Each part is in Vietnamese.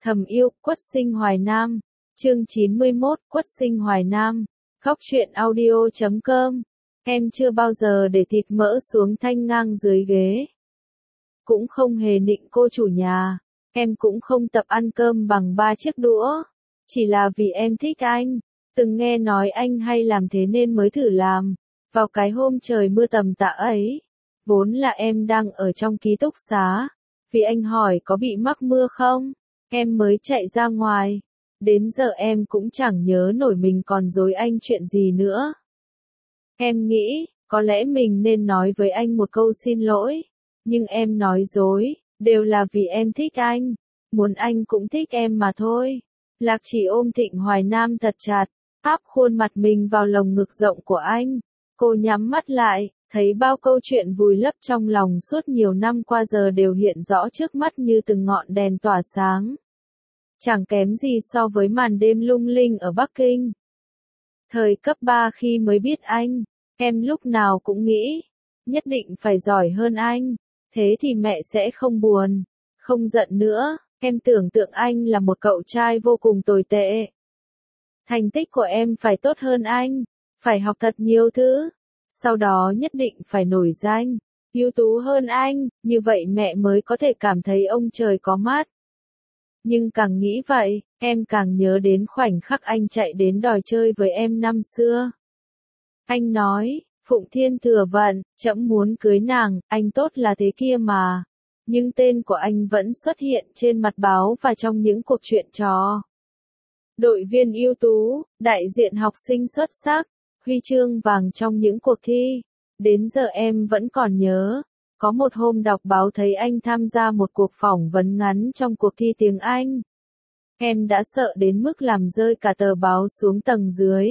Thầm yêu, Quất Sinh Hoài Nam. Chương 91, Quất Sinh Hoài Nam. Góc truyện audio.com. Em chưa bao giờ để thịt mỡ xuống thanh ngang dưới ghế. Cũng không hề nịnh cô chủ nhà. Em cũng không tập ăn cơm bằng 3 chiếc đũa. Chỉ là vì em thích anh. Từng nghe nói anh hay làm thế nên mới thử làm. Vào cái hôm trời mưa tầm tã ấy. Vốn là em đang ở trong ký túc xá. Vì anh hỏi có bị mắc mưa không? Em mới chạy ra ngoài. Đến giờ em cũng chẳng nhớ nổi mình còn dối anh chuyện gì nữa. Em nghĩ, có lẽ mình nên nói với anh một câu xin lỗi. Nhưng em nói dối, đều là vì em thích anh. Muốn anh cũng thích em mà thôi. Lạc Chỉ ôm Thịnh Hoài Nam thật chặt, áp khuôn mặt mình vào lồng ngực rộng của anh. Cô nhắm mắt lại, thấy bao câu chuyện vùi lấp trong lòng suốt nhiều năm qua giờ đều hiện rõ trước mắt như từng ngọn đèn tỏa sáng. Chẳng kém gì so với màn đêm lung linh ở Bắc Kinh. Thời cấp 3 khi mới biết anh, em lúc nào cũng nghĩ, nhất định phải giỏi hơn anh, thế thì mẹ sẽ không buồn, không giận nữa. Em tưởng tượng anh là một cậu trai vô cùng tồi tệ. Thành tích của em phải tốt hơn anh, phải học thật nhiều thứ, sau đó nhất định phải nổi danh, ưu tú hơn anh, như vậy mẹ mới có thể cảm thấy ông trời có mắt. Nhưng càng nghĩ vậy, em càng nhớ đến khoảnh khắc anh chạy đến đòi chơi với em năm xưa. Anh nói, Phụng Thiên thừa vận, trẫm muốn cưới nàng, anh tốt là thế kia mà. Nhưng tên của anh vẫn xuất hiện trên mặt báo và trong những cuộc chuyện trò. Đội viên ưu tú, đại diện học sinh xuất sắc, huy chương vàng trong những cuộc thi. Đến giờ em vẫn còn nhớ. Có một hôm đọc báo thấy anh tham gia một cuộc phỏng vấn ngắn trong cuộc thi tiếng Anh. Em đã sợ đến mức làm rơi cả tờ báo xuống tầng dưới.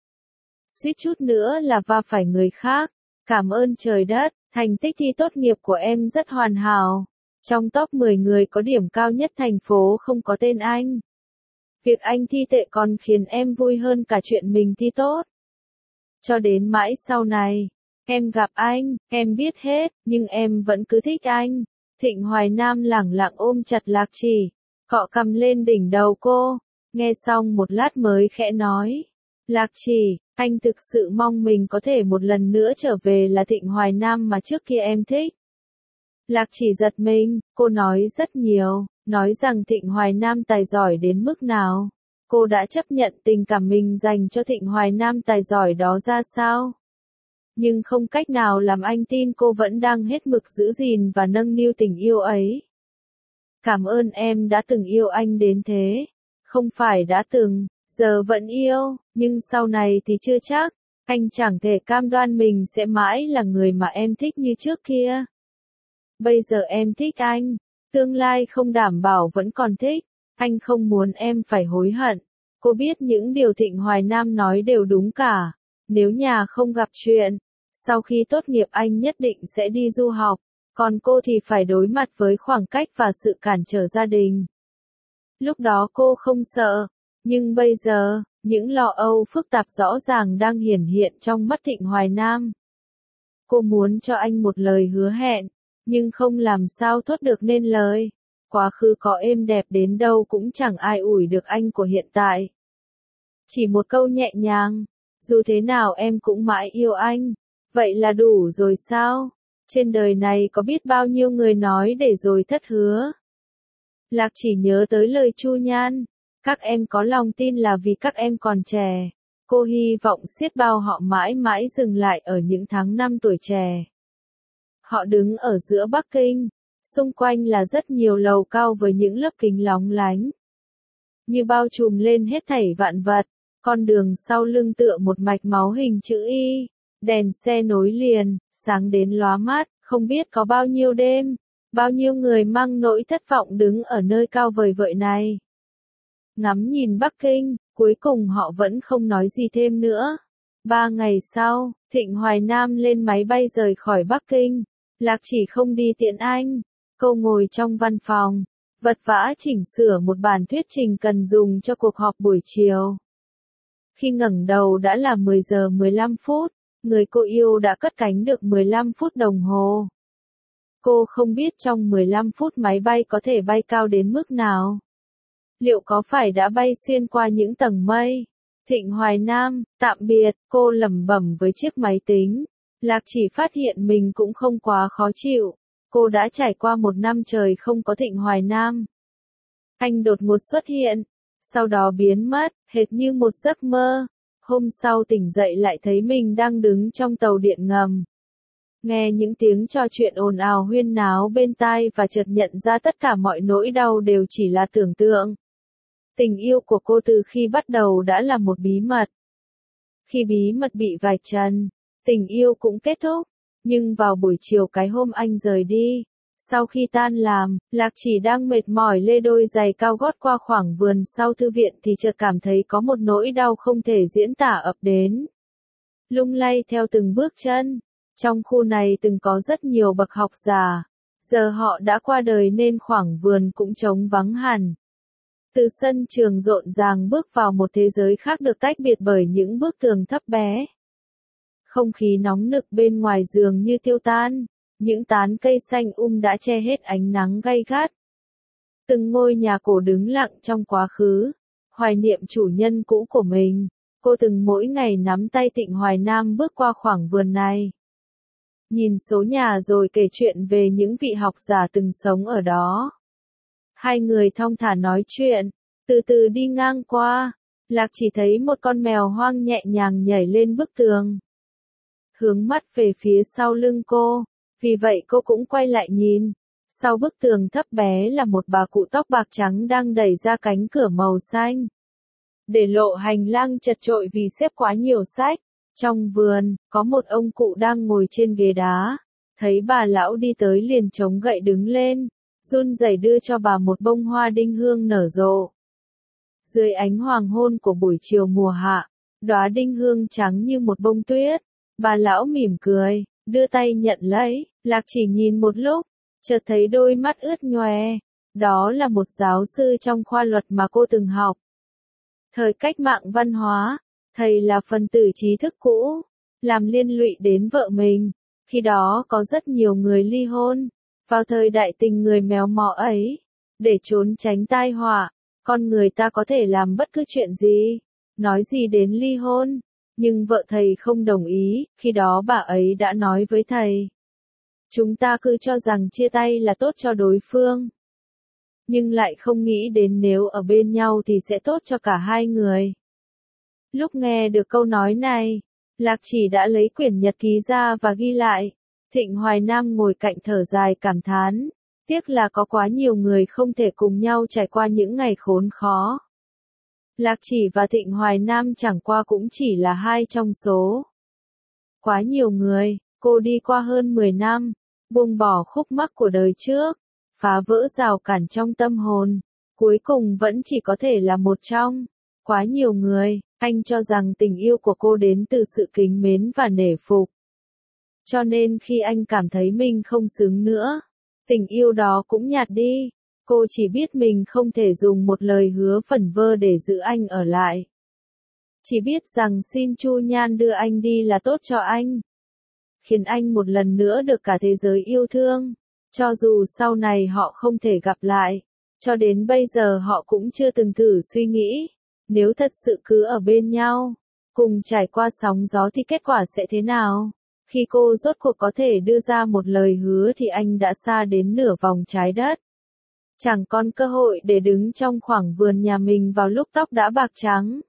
Suýt chút nữa là va phải người khác. Cảm ơn trời đất, thành tích thi tốt nghiệp của em rất hoàn hảo. Trong top 10 người có điểm cao nhất thành phố không có tên anh. Việc anh thi tệ còn khiến em vui hơn cả chuyện mình thi tốt. Cho đến mãi sau này, em gặp anh, em biết hết, nhưng em vẫn cứ thích anh. Thịnh Hoài Nam lẳng lặng ôm chặt Lạc Chỉ, cọ cằm lên đỉnh đầu cô, nghe xong một lát mới khẽ nói. Lạc Chỉ, anh thực sự mong mình có thể một lần nữa trở về là Thịnh Hoài Nam mà trước kia em thích. Lạc Chỉ giật mình, cô nói rất nhiều, nói rằng Thịnh Hoài Nam tài giỏi đến mức nào. Cô đã chấp nhận tình cảm mình dành cho Thịnh Hoài Nam tài giỏi đó ra sao? Nhưng không cách nào làm anh tin cô vẫn đang hết mực giữ gìn và nâng niu tình yêu ấy. Cảm ơn em đã từng yêu anh đến thế. Không phải đã từng, giờ vẫn yêu, nhưng sau này thì chưa chắc. Anh chẳng thể cam đoan mình sẽ mãi là người mà em thích như trước kia. Bây giờ em thích anh, tương lai không đảm bảo vẫn còn thích. Anh không muốn em phải hối hận. Cô biết những điều Thịnh Hoài Nam nói đều đúng cả. Nếu nhà không gặp chuyện, sau khi tốt nghiệp anh nhất định sẽ đi du học, còn cô thì phải đối mặt với khoảng cách và sự cản trở gia đình. Lúc đó cô không sợ, nhưng bây giờ, những lo âu phức tạp rõ ràng đang hiển hiện trong mắt Thịnh Hoài Nam. Cô muốn cho anh một lời hứa hẹn, nhưng không làm sao thốt được nên lời. Quá khứ có êm đẹp đến đâu cũng chẳng ai ủi được anh của hiện tại. Chỉ một câu nhẹ nhàng, dù thế nào em cũng mãi yêu anh. Vậy là đủ rồi sao? Trên đời này có biết bao nhiêu người nói để rồi thất hứa. Lạc Chỉ nhớ tới lời Chu Nhan. Các em có lòng tin là vì các em còn trẻ. Cô hy vọng xiết bao họ mãi mãi dừng lại ở những tháng năm tuổi trẻ. Họ đứng ở giữa Bắc Kinh. Xung quanh là rất nhiều lầu cao với những lớp kính lóng lánh. Như bao trùm lên hết thảy vạn vật. Con đường sau lưng tựa một mạch máu hình chữ Y. Đèn xe nối liền, sáng đến lóa mắt, không biết có bao nhiêu đêm. Bao nhiêu người mang nỗi thất vọng đứng ở nơi cao vời vợi này. Ngắm nhìn Bắc Kinh, cuối cùng họ vẫn không nói gì thêm nữa. 3 ngày sau, Thịnh Hoài Nam lên máy bay rời khỏi Bắc Kinh. Lạc Chỉ không đi tiễn anh. Cô ngồi trong văn phòng, vật vã chỉnh sửa một bản thuyết trình cần dùng cho cuộc họp buổi chiều. Khi ngẩng đầu đã là 10 giờ 15 phút, người cô yêu đã cất cánh được 15 phút đồng hồ. Cô không biết trong 15 phút máy bay có thể bay cao đến mức nào. Liệu có phải đã bay xuyên qua những tầng mây? Thịnh Hoài Nam, tạm biệt, cô lẩm bẩm với chiếc máy tính. Lạc Chỉ phát hiện mình cũng không quá khó chịu. Cô đã trải qua 1 năm trời không có Thịnh Hoài Nam. Anh đột ngột xuất hiện, sau đó biến mất, hệt như một giấc mơ. Hôm sau tỉnh dậy lại thấy mình đang đứng trong tàu điện ngầm. Nghe những tiếng trò chuyện ồn ào huyên náo bên tai và chợt nhận ra tất cả mọi nỗi đau đều chỉ là tưởng tượng. Tình yêu của cô từ khi bắt đầu đã là một bí mật. Khi bí mật bị vạch trần, tình yêu cũng kết thúc. Nhưng vào buổi chiều cái hôm anh rời đi, sau khi tan làm, Lạc Chỉ đang mệt mỏi lê đôi giày cao gót qua khoảng vườn sau thư viện thì chợt cảm thấy có một nỗi đau không thể diễn tả ập đến. Lung lay theo từng bước chân. Trong khu này từng có rất nhiều bậc học giả, giờ họ đã qua đời nên khoảng vườn cũng trống vắng hẳn. Từ sân trường rộn ràng bước vào một thế giới khác được tách biệt bởi những bức tường thấp bé. Không khí nóng nực bên ngoài dường như tiêu tan, những tán cây xanh đã che hết ánh nắng gay gắt. Từng ngôi nhà cổ đứng lặng trong quá khứ, hoài niệm chủ nhân cũ của mình. Cô từng mỗi ngày nắm tay Thịnh Hoài Nam bước qua khoảng vườn này. Nhìn số nhà rồi kể chuyện về những vị học giả từng sống ở đó. Hai người thong thả nói chuyện, từ từ đi ngang qua. Lạc chỉ thấy một con mèo hoang nhẹ nhàng nhảy lên bức tường. Hướng mắt về phía sau lưng cô, vì vậy cô cũng quay lại nhìn. Sau bức tường thấp bé là một bà cụ tóc bạc trắng đang đẩy ra cánh cửa màu xanh. Để lộ hành lang chật chội vì xếp quá nhiều sách. Trong vườn, có một ông cụ đang ngồi trên ghế đá. Thấy bà lão đi tới liền chống gậy đứng lên, run rẩy đưa cho bà một bông hoa đinh hương nở rộ. Dưới ánh hoàng hôn của buổi chiều mùa hạ, đóa đinh hương trắng như một bông tuyết. Bà lão mỉm cười, đưa tay nhận lấy. Lạc chỉ nhìn một lúc, chợt thấy đôi mắt ướt nhòe. Đó là một giáo sư trong khoa luật mà cô từng học. Thời cách mạng văn hóa, thầy là phần tử trí thức cũ, làm liên lụy đến vợ mình. Khi đó có rất nhiều người ly hôn. Vào thời đại tình người méo mó ấy, để trốn tránh tai họa, con người ta có thể làm bất cứ chuyện gì, nói gì đến ly hôn. Nhưng vợ thầy không đồng ý, khi đó bà ấy đã nói với thầy. Chúng ta cứ cho rằng chia tay là tốt cho đối phương. Nhưng lại không nghĩ đến nếu ở bên nhau thì sẽ tốt cho cả hai người. Lúc nghe được câu nói này, Lạc chỉ đã lấy quyển nhật ký ra và ghi lại. Thịnh Hoài Nam ngồi cạnh thở dài cảm thán. Tiếc là có quá nhiều người không thể cùng nhau trải qua những ngày khốn khó. Lạc chỉ và Thịnh Hoài Nam chẳng qua cũng chỉ là hai trong số. Quá nhiều người, cô đi qua hơn 10 năm, buông bỏ khúc mắc của đời trước, phá vỡ rào cản trong tâm hồn, cuối cùng vẫn chỉ có thể là một trong. Quá nhiều người, anh cho rằng tình yêu của cô đến từ sự kính mến và nể phục. Cho nên khi anh cảm thấy mình không xứng nữa, tình yêu đó cũng nhạt đi. Cô chỉ biết mình không thể dùng một lời hứa phẩn vơ để giữ anh ở lại. Chỉ biết rằng xin Chu Nhan đưa anh đi là tốt cho anh. Khiến anh một lần nữa được cả thế giới yêu thương. Cho dù sau này họ không thể gặp lại. Cho đến bây giờ họ cũng chưa từng thử suy nghĩ. Nếu thật sự cứ ở bên nhau, cùng trải qua sóng gió thì kết quả sẽ thế nào? Khi cô rốt cuộc có thể đưa ra một lời hứa thì anh đã xa đến nửa vòng trái đất. Chẳng còn cơ hội để đứng trong khoảng vườn nhà mình vào lúc tóc đã bạc trắng.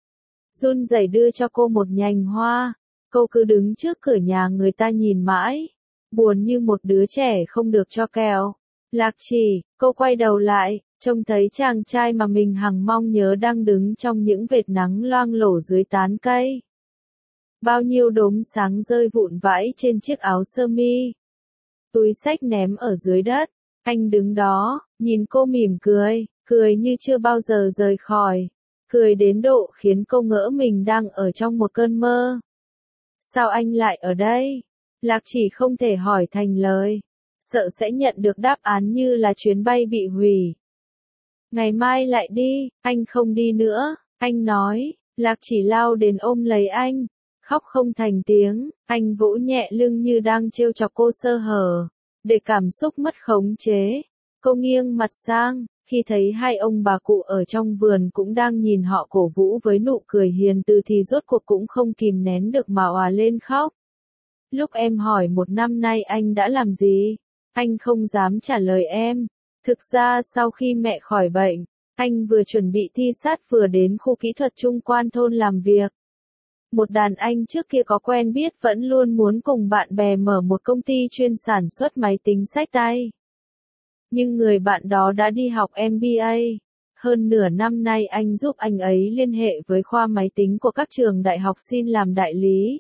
Run rẩy đưa cho cô một nhành hoa. Cô cứ đứng trước cửa nhà người ta nhìn mãi. Buồn như một đứa trẻ không được cho kẹo. Lạc chỉ, cô quay đầu lại, trông thấy chàng trai mà mình hằng mong nhớ đang đứng trong những vệt nắng loang lổ dưới tán cây. Bao nhiêu đốm sáng rơi vụn vãi trên chiếc áo sơ mi. Túi xách ném ở dưới đất. Anh đứng đó, nhìn cô mỉm cười, cười như chưa bao giờ rời khỏi. Cười đến độ khiến cô ngỡ mình đang ở trong một cơn mơ. Sao anh lại ở đây? Lạc chỉ không thể hỏi thành lời. Sợ sẽ nhận được đáp án như là chuyến bay bị hủy. Ngày mai lại đi, anh không đi nữa, anh nói. Lạc chỉ lao đến ôm lấy anh. Khóc không thành tiếng, anh vỗ nhẹ lưng như đang trêu chọc cô sơ hở. Để cảm xúc mất khống chế. Cô nghiêng mặt sang, Khi thấy hai ông bà cụ ở trong vườn cũng đang nhìn họ cổ vũ với nụ cười hiền từ thì rốt cuộc cũng không kìm nén được mà òa lên khóc. Lúc em hỏi một năm nay anh đã làm gì, anh không dám trả lời em. Thực ra sau khi mẹ khỏi bệnh, anh vừa chuẩn bị thi sát vừa đến khu kỹ thuật Trung Quan thôn làm việc. Một đàn anh trước kia có quen biết vẫn luôn muốn cùng bạn bè mở một công ty chuyên sản xuất máy tính xách tay. Nhưng người bạn đó đã đi học MBA. Hơn nửa năm nay anh giúp anh ấy liên hệ với khoa máy tính của các trường đại học xin làm đại lý.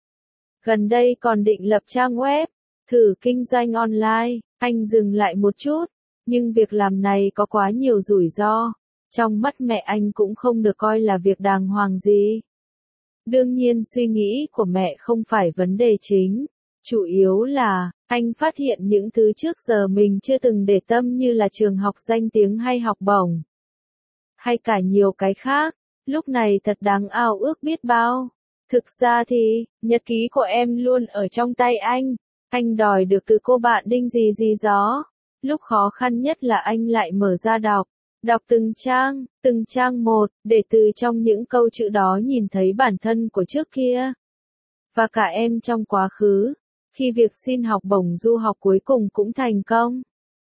Gần đây còn định lập trang web, thử kinh doanh online. Anh dừng lại một chút, nhưng việc làm này có quá nhiều rủi ro. Trong mắt mẹ anh cũng không được coi là việc đàng hoàng gì. Đương nhiên suy nghĩ của mẹ không phải vấn đề chính. Chủ yếu là, anh phát hiện những thứ trước giờ mình chưa từng để tâm như là trường học danh tiếng hay học bổng. Hay cả nhiều cái khác, lúc này thật đáng ao ước biết bao. Thực ra thì, nhật ký của em luôn ở trong tay anh đòi được từ cô bạn Đinh gì đó. Lúc khó khăn nhất là anh lại mở ra đọc từng trang một, để từ trong những câu chữ đó nhìn thấy bản thân của trước kia. Và cả em trong quá khứ, khi việc xin học bổng du học cuối cùng cũng thành công.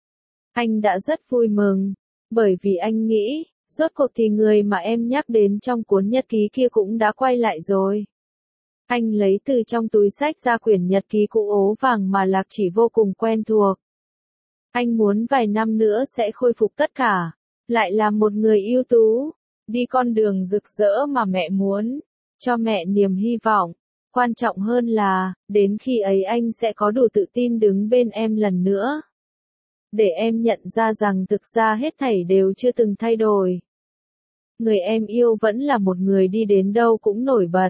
Anh đã rất vui mừng, bởi vì anh nghĩ, rốt cuộc thì người mà em nhắc đến trong cuốn nhật ký kia cũng đã quay lại rồi. Anh lấy từ trong túi xách ra quyển nhật ký cũ ố vàng mà Lạc Chỉ vô cùng quen thuộc. Anh muốn vài năm nữa sẽ khôi phục tất cả, lại là một người ưu tú, đi con đường rực rỡ mà mẹ muốn, cho mẹ niềm hy vọng. Quan trọng hơn là, đến khi ấy anh sẽ có đủ tự tin đứng bên em lần nữa. Để em nhận ra rằng thực ra hết thảy đều chưa từng thay đổi. Người em yêu vẫn là một người đi đến đâu cũng nổi bật.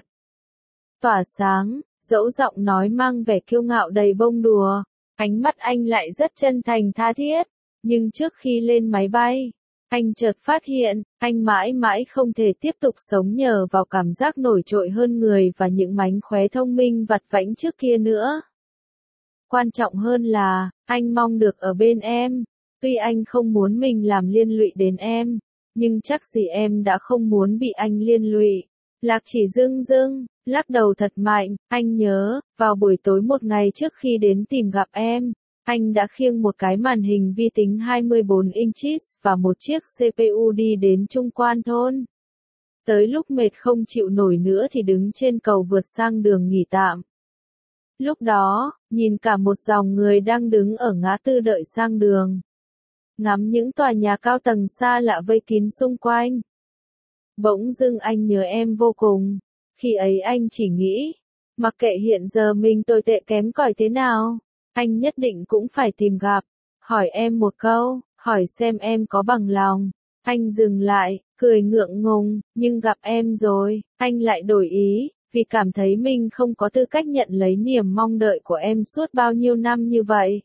Tỏa sáng, dẫu giọng nói mang vẻ kiêu ngạo đầy bông đùa, ánh mắt anh lại rất chân thành tha thiết. Nhưng trước khi lên máy bay, anh chợt phát hiện, anh mãi mãi không thể tiếp tục sống nhờ vào cảm giác nổi trội hơn người và những mánh khóe thông minh vặt vãnh trước kia nữa. Quan trọng hơn là, anh mong được ở bên em. Tuy anh không muốn mình làm liên lụy đến em, nhưng chắc gì em đã không muốn bị anh liên lụy. Lạc Chỉ dưng lắc đầu thật mạnh. Anh nhớ, vào buổi tối một ngày trước khi đến tìm gặp em, anh đã khiêng một cái màn hình vi tính 24 inches và một chiếc CPU đi đến Trung Quan thôn. Tới lúc mệt không chịu nổi nữa thì đứng trên cầu vượt sang đường nghỉ tạm. Lúc đó, nhìn cả một dòng người đang đứng ở ngã tư đợi sang đường. Ngắm những tòa nhà cao tầng xa lạ vây kín xung quanh. Bỗng dưng anh nhớ em vô cùng. Khi ấy anh chỉ nghĩ, mặc kệ hiện giờ mình tồi tệ kém cỏi thế nào, anh nhất định cũng phải tìm gặp, hỏi em một câu, hỏi xem em có bằng lòng. Anh dừng lại, cười ngượng ngùng, nhưng gặp em rồi, anh lại đổi ý, vì cảm thấy mình không có tư cách nhận lấy niềm mong đợi của em suốt bao nhiêu năm như vậy.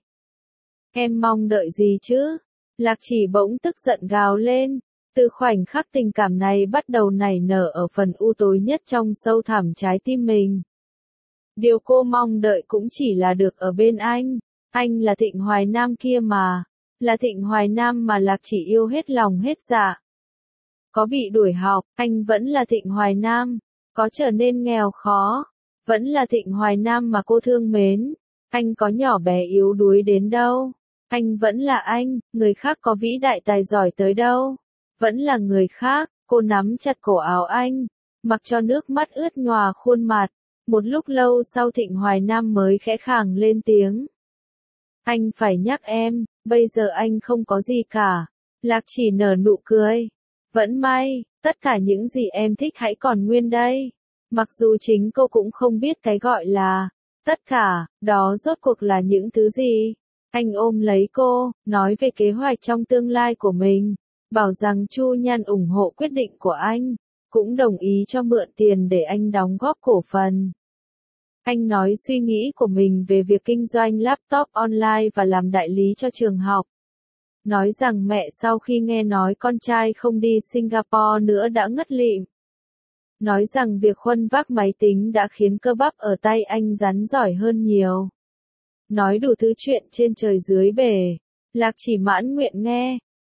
Em mong đợi gì chứ? Lạc Chỉ bỗng tức giận gào lên. Từ khoảnh khắc tình cảm này bắt đầu nảy nở ở phần u tối nhất trong sâu thẳm trái tim mình. Điều cô mong đợi cũng chỉ là được ở bên anh. Anh là Thịnh Hoài Nam kia mà. Là Thịnh Hoài Nam mà Lạc Chỉ yêu hết lòng hết dạ. Có bị đuổi học, anh vẫn là Thịnh Hoài Nam. Có trở nên nghèo khó, vẫn là Thịnh Hoài Nam mà cô thương mến. Anh có nhỏ bé yếu đuối đến đâu, anh vẫn là anh. Người khác có vĩ đại tài giỏi tới đâu, vẫn là người khác. Cô nắm chặt cổ áo anh, mặc cho nước mắt ướt nhòa khuôn mặt. Một lúc lâu sau Thịnh Hoài Nam mới khẽ khàng lên tiếng. Anh phải nhắc em, bây giờ anh không có gì cả. Lạc Chỉ nở nụ cười. Vẫn may, tất cả những gì em thích hãy còn nguyên đây. Mặc dù chính cô cũng không biết cái gọi là tất cả, đó rốt cuộc là những thứ gì. Anh ôm lấy cô, nói về kế hoạch trong tương lai của mình. Bảo rằng Chu Nhan ủng hộ quyết định của anh, cũng đồng ý cho mượn tiền để anh đóng góp cổ phần. Anh nói suy nghĩ của mình về việc kinh doanh laptop online và làm đại lý cho trường học. Nói rằng mẹ sau khi nghe nói con trai không đi Singapore nữa đã ngất lịm. Nói rằng việc khuân vác máy tính đã khiến cơ bắp ở tay anh rắn giỏi hơn nhiều. Nói đủ thứ chuyện trên trời dưới bể. Lạc Chỉ mãn nguyện nghe.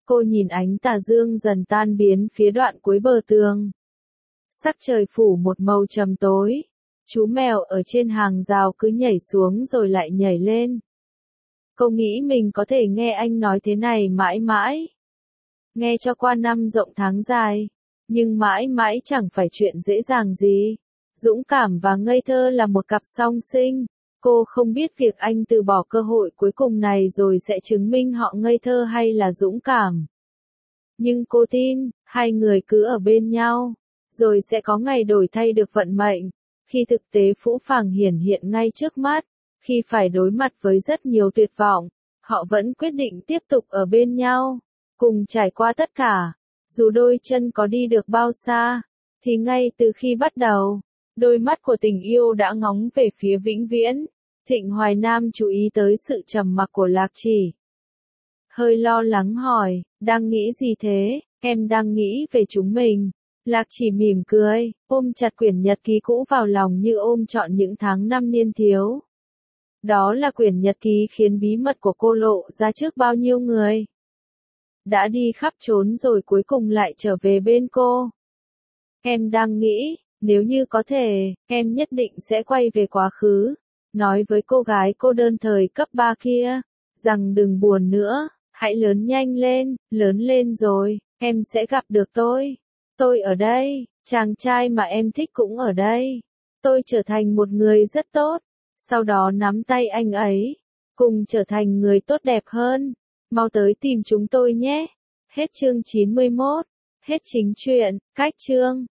Cô nhìn ánh tà dương dần tan biến phía đoạn cuối bờ tường. Sắc trời phủ một màu trầm tối. Chú mèo ở trên hàng rào cứ nhảy xuống rồi lại nhảy lên. Cô nghĩ mình có thể nghe anh nói thế này mãi mãi. Nghe cho qua năm rộng tháng dài. Nhưng mãi mãi chẳng phải chuyện dễ dàng gì. Dũng cảm và ngây thơ là một cặp song sinh. Cô không biết việc anh từ bỏ cơ hội cuối cùng này rồi sẽ chứng minh họ ngây thơ hay là dũng cảm. Nhưng cô tin, hai người cứ ở bên nhau, rồi sẽ có ngày đổi thay được vận mệnh. Khi thực tế phũ phàng hiển hiện ngay trước mắt, khi phải đối mặt với rất nhiều tuyệt vọng, họ vẫn quyết định tiếp tục ở bên nhau, cùng trải qua tất cả. Dù đôi chân có đi được bao xa, thì ngay từ khi bắt đầu, đôi mắt của tình yêu đã ngóng về phía vĩnh viễn. Thịnh Hoài Nam chú ý tới sự trầm mặc của Lạc Chỉ. Hơi lo lắng hỏi, đang nghĩ gì thế? Em đang nghĩ về chúng mình. Lạc Chỉ mỉm cười, ôm chặt quyển nhật ký cũ vào lòng như ôm trọn những tháng năm niên thiếu. Đó là quyển nhật ký khiến bí mật của cô lộ ra trước bao nhiêu người. Đã đi khắp trốn rồi cuối cùng lại trở về bên cô. Em đang nghĩ, nếu như có thể, em nhất định sẽ quay về quá khứ. Nói với cô gái cô đơn thời cấp 3 kia, rằng đừng buồn nữa, hãy lớn nhanh lên, lớn lên rồi, em sẽ gặp được tôi. Tôi ở đây, chàng trai mà em thích cũng ở đây. Tôi trở thành một người rất tốt, sau đó nắm tay anh ấy, cùng trở thành người tốt đẹp hơn. Mau tới tìm chúng tôi nhé. Hết chương 91. Hết chính truyện, cách chương.